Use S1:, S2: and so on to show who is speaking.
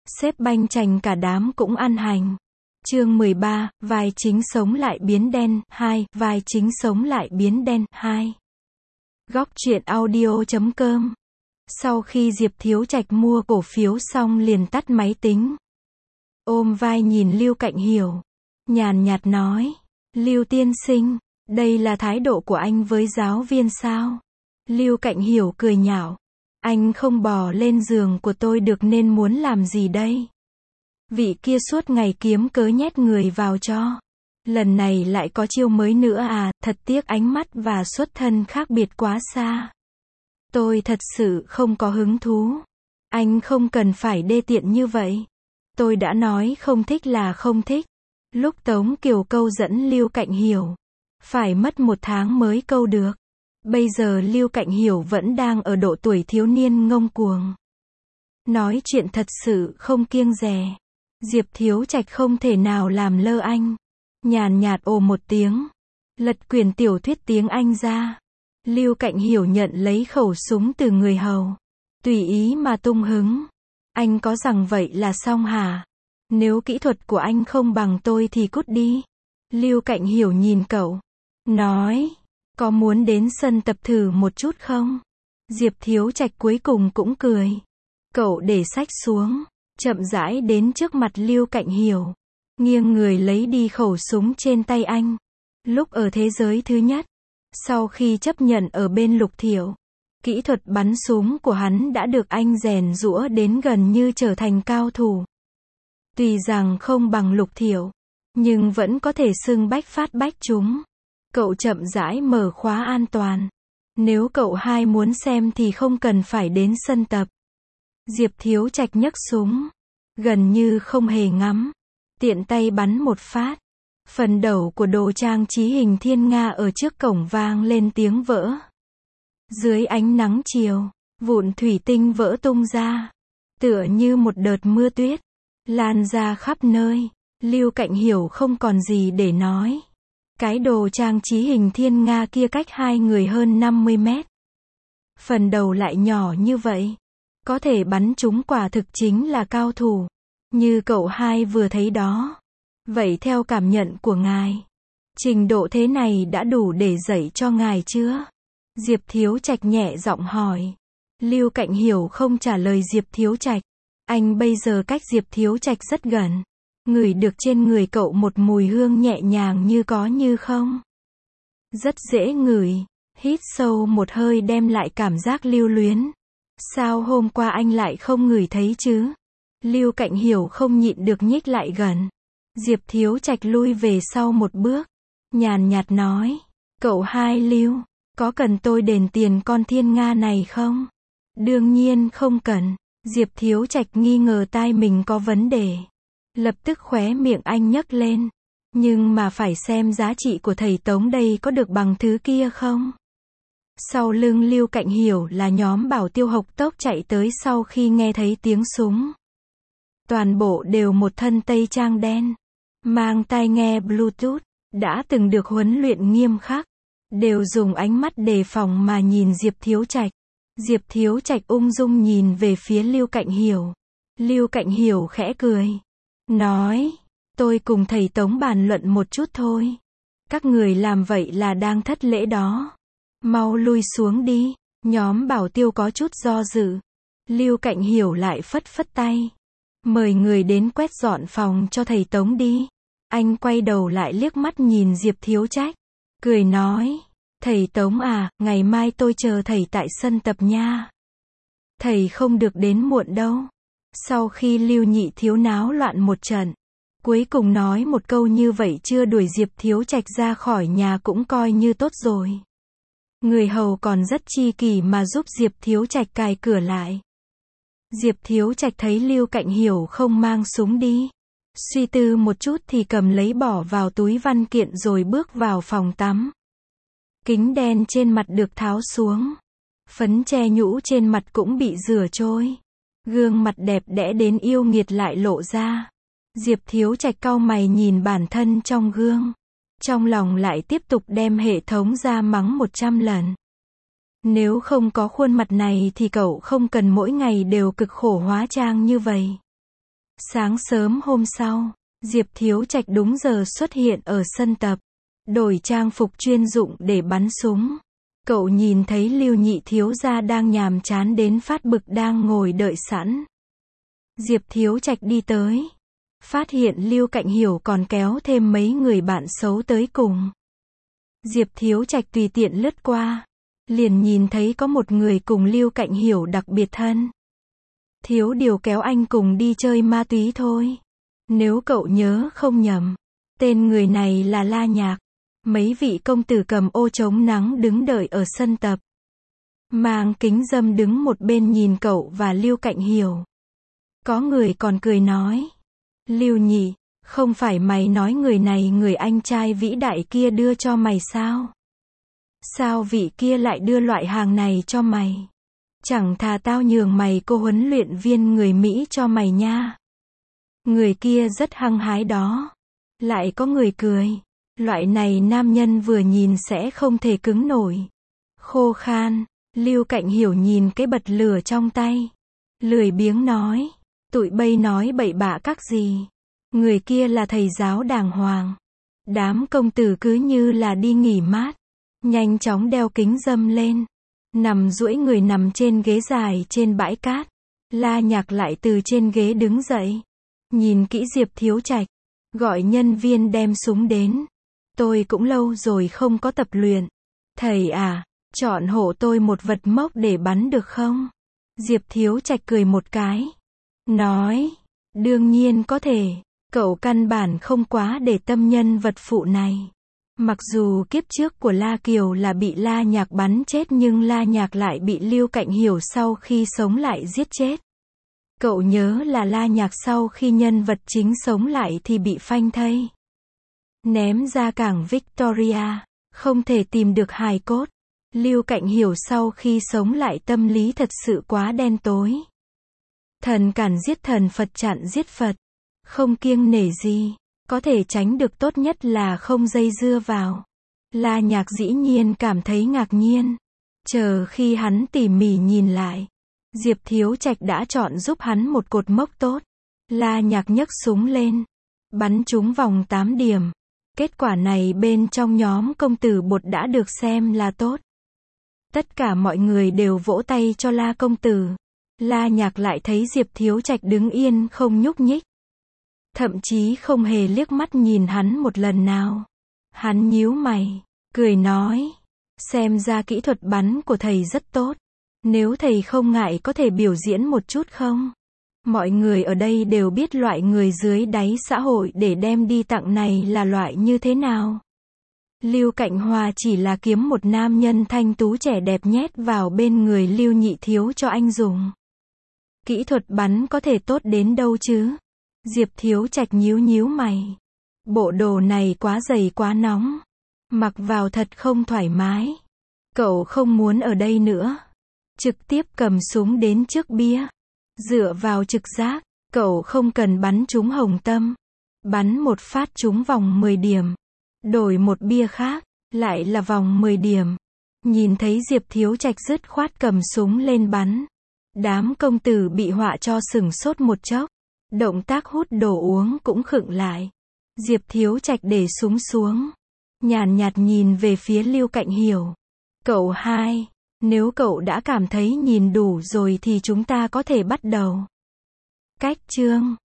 S1: Sếp banh chành cả đám cũng ăn hành. Chương 13, vai chính sống lại biến đen, 2, vai chính sống lại biến đen, 2. Góc truyện audio.com. Sau khi Diệp Thiếu Trạch mua cổ phiếu xong liền tắt máy tính. Ôm vai nhìn Lưu Cạnh Hiểu. Nhàn nhạt nói, Lưu tiên sinh, đây là thái độ của anh với giáo viên sao? Lưu Cạnh Hiểu cười nhạo. Anh không bò lên giường của tôi được nên muốn làm gì đây? Vị kia suốt ngày kiếm cớ nhét người vào cho. Lần này lại có chiêu mới nữa à, thật tiếc ánh mắt và xuất thân khác biệt quá xa. Tôi thật sự không có hứng thú. Anh không cần phải đê tiện như vậy. Tôi đã nói không thích là không thích. Lúc Tống Kiều câu dẫn Lưu Cạnh Hiểu, phải mất 1 tháng mới câu được. Bây giờ Lưu Cạnh Hiểu vẫn đang ở độ tuổi thiếu niên ngông cuồng. Nói chuyện thật sự không kiêng dè. Diệp Thiếu Trạch không thể nào làm lơ anh. Nhàn nhạt ồ một tiếng. Lật quyển tiểu thuyết tiếng Anh ra. Lưu Cạnh Hiểu nhận lấy khẩu súng từ người hầu. Tùy ý mà tung hứng. Anh có rằng vậy là xong hả? Nếu kỹ thuật của anh không bằng tôi thì cút đi. Lưu Cạnh Hiểu nhìn cậu. Nói. Có muốn đến sân tập thử một chút không? Diệp Thiếu Trạch cuối cùng cũng cười. Cậu để sách xuống. Chậm rãi đến trước mặt Lưu Cạnh Hiểu. Nghiêng người lấy đi khẩu súng trên tay anh. Lúc ở thế giới thứ nhất. Sau khi chấp nhận ở bên Lục Thiểu. Kỹ thuật bắn súng của hắn đã được anh rèn giũa đến gần như trở thành cao thủ. Tuy rằng không bằng Lục Thiểu. Nhưng vẫn có thể xưng bách phát bách trúng. Cậu chậm rãi mở khóa an toàn. Nếu cậu hai muốn xem thì không cần phải đến sân tập. Diệp Thiếu Trạch nhấc súng. Gần như không hề ngắm. Tiện tay bắn một phát. Phần đầu của đồ trang trí hình thiên nga ở trước cổng vang lên tiếng vỡ. Dưới ánh nắng chiều, vụn thủy tinh vỡ tung ra. Tựa như một đợt mưa tuyết. Lan ra khắp nơi. Lưu Cạnh Hiểu không còn gì để nói. Cái đồ trang trí hình thiên nga kia cách hai người hơn 50 mét. Phần đầu lại nhỏ như vậy. Có thể bắn trúng quả thực chính là cao thủ. Như cậu hai vừa thấy đó. Vậy theo cảm nhận của ngài, trình độ thế này đã đủ để dạy cho ngài chưa? Diệp Thiếu Trạch nhẹ giọng hỏi. Lưu Cạnh Hiểu không trả lời Diệp Thiếu Trạch. Anh bây giờ cách Diệp Thiếu Trạch rất gần. Ngửi được trên người cậu một mùi hương nhẹ nhàng như có như không. Rất dễ ngửi. Hít sâu một hơi đem lại cảm giác lưu luyến. Sao hôm qua anh lại không ngửi thấy chứ? Lưu Cạnh Hiểu không nhịn được nhích lại gần. Diệp Thiếu Trạch lui về sau một bước. Nhàn nhạt nói. Cậu hai Lưu, có cần tôi đền tiền con thiên nga này không? Đương nhiên không cần. Diệp Thiếu Trạch nghi ngờ tai mình có vấn đề. Lập tức khóe miệng anh nhấc lên. Nhưng mà phải xem giá trị của thầy Tống đây có được bằng thứ kia không? Sau lưng Lưu Cạnh Hiểu là nhóm Bảo Tiêu hộc tốc chạy tới sau khi nghe thấy tiếng súng. Toàn bộ đều một thân tây trang đen. Mang tai nghe Bluetooth. Đã từng được huấn luyện nghiêm khắc. Đều dùng ánh mắt đề phòng mà nhìn Diệp Thiếu Trạch. Diệp Thiếu Trạch ung dung nhìn về phía Lưu Cạnh Hiểu. Lưu Cạnh Hiểu khẽ cười. Nói. Tôi cùng thầy Tống bàn luận một chút thôi. Các người làm vậy là đang thất lễ đó. Mau lui xuống đi. Nhóm Bảo Tiêu có chút do dự. Lưu Cạnh Hiểu lại phất phất tay. Mời người đến quét dọn phòng cho thầy Tống đi. Anh quay đầu lại liếc mắt nhìn Diệp Thiếu Trạch. Cười nói. Thầy Tống à, ngày mai tôi chờ thầy tại sân tập nha. Thầy không được đến muộn đâu. Sau khi Lưu Nhị Thiếu náo loạn một trận. Cuối cùng nói một câu như vậy chưa đuổi Diệp Thiếu Trạch ra khỏi nhà cũng coi như tốt rồi. Người hầu còn rất chi kỷ mà giúp Diệp Thiếu Trạch cài cửa lại. Diệp Thiếu Trạch thấy Lưu Cạnh Hiểu không mang súng đi. Suy tư một chút thì cầm lấy bỏ vào túi văn kiện rồi bước vào phòng tắm. Kính đen trên mặt được tháo xuống. Phấn che nhũ trên mặt cũng bị rửa trôi. Gương mặt đẹp đẽ đến yêu nghiệt lại lộ ra. Diệp Thiếu Trạch cau mày nhìn bản thân trong gương. Trong lòng lại tiếp tục đem hệ thống ra mắng 100 lần. Nếu không có khuôn mặt này thì cậu không cần mỗi ngày đều cực khổ hóa trang như vậy. Sáng sớm hôm sau, Diệp Thiếu Trạch đúng giờ xuất hiện ở sân tập, đổi trang phục chuyên dụng để bắn súng. Cậu nhìn thấy Lưu Nhị thiếu gia đang nhàm chán đến phát bực đang ngồi đợi sẵn. Diệp Thiếu Trạch đi tới, phát hiện Lưu Cạnh Hiểu còn kéo thêm mấy người bạn xấu tới cùng. Diệp Thiếu Trạch tùy tiện lướt qua, liền nhìn thấy có một người cùng Lưu Cạnh Hiểu đặc biệt thân. Thiếu điều kéo anh cùng đi chơi ma túy thôi. Nếu cậu nhớ không nhầm, tên người này là La Nhạc. Mấy vị công tử cầm ô chống nắng đứng đợi ở sân tập. Mang kính râm đứng một bên nhìn cậu và Lưu Cạnh Hiểu. Có người còn cười nói, Lưu Nhị, không phải mày nói người này người anh trai vĩ đại kia đưa cho mày sao? Sao vị kia lại đưa loại hàng này cho mày? Chẳng thà tao nhường mày cô huấn luyện viên người Mỹ cho mày nha. Người kia rất hăng hái đó. Lại có người cười, loại này nam nhân vừa nhìn sẽ không thể cứng nổi. Khô khan, Lưu Cạnh Hiểu nhìn cái bật lửa trong tay, lười biếng nói, tụi bây nói bậy bạ các gì. Người kia là thầy giáo đàng hoàng. Đám công tử cứ như là đi nghỉ mát, nhanh chóng đeo kính râm lên, nằm duỗi người nằm trên ghế dài trên bãi cát. La Nhạc lại từ trên ghế đứng dậy, nhìn kỹ Diệp Thiếu Trạch, gọi nhân viên đem súng đến. Tôi cũng lâu rồi không có tập luyện. Thầy à, chọn hộ tôi một vật mốc để bắn được không? Diệp Thiếu Trạch cười một cái, nói, đương nhiên có thể. Cậu căn bản không quá để tâm nhân vật phụ này. Mặc dù kiếp trước của La Kiều là bị La Nhạc bắn chết nhưng La Nhạc lại bị Lưu Cạnh Hiểu sau khi sống lại giết chết. Cậu nhớ là La Nhạc sau khi nhân vật chính sống lại thì bị phanh thây, ném ra cảng Victoria, không thể tìm được hài cốt. Lưu Cạnh Hiểu sau khi sống lại tâm lý thật sự quá đen tối. Thần cản giết thần, Phật chặn giết Phật. Không kiêng nể gì, có thể tránh được tốt nhất là không dây dưa vào. La Nhạc dĩ nhiên cảm thấy ngạc nhiên. Chờ khi hắn tỉ mỉ nhìn lại, Diệp Thiếu Trạch đã chọn giúp hắn một cột mốc tốt. La Nhạc nhấc súng lên, bắn trúng vòng 8 điểm. Kết quả này bên trong nhóm công tử bột đã được xem là tốt. Tất cả mọi người đều vỗ tay cho La công tử. La Nhạc lại thấy Diệp Thiếu Trạch đứng yên không nhúc nhích, thậm chí không hề liếc mắt nhìn hắn một lần nào. Hắn nhíu mày, cười nói, xem ra kỹ thuật bắn của thầy rất tốt. Nếu thầy không ngại có thể biểu diễn một chút không? Mọi người ở đây đều biết loại người dưới đáy xã hội để đem đi tặng này là loại như thế nào. Lưu Cạnh Hòa chỉ là kiếm một nam nhân thanh tú trẻ đẹp nhét vào bên người Lưu Nhị thiếu cho anh dùng. Kỹ thuật bắn có thể tốt đến đâu chứ? Diệp Thiếu Trạch nhíu mày. Bộ đồ này quá dày quá nóng, mặc vào thật không thoải mái. Cậu không muốn ở đây nữa. Trực tiếp cầm súng đến trước bia. Dựa vào trực giác, cậu không cần bắn trúng hồng tâm. Bắn một phát trúng vòng 10 điểm. Đổi một bia khác, lại là vòng 10 điểm. Nhìn thấy Diệp Thiếu Trạch dứt khoát cầm súng lên bắn. Đám công tử bị họa cho sửng sốt một chốc. Động tác hút đồ uống cũng khựng lại. Diệp Thiếu Trạch để súng xuống, nhàn nhạt nhìn về phía Lưu Cạnh Hiểu. Cậu hai, nếu cậu đã cảm thấy nhìn đủ rồi thì chúng ta có thể bắt đầu. Cách chương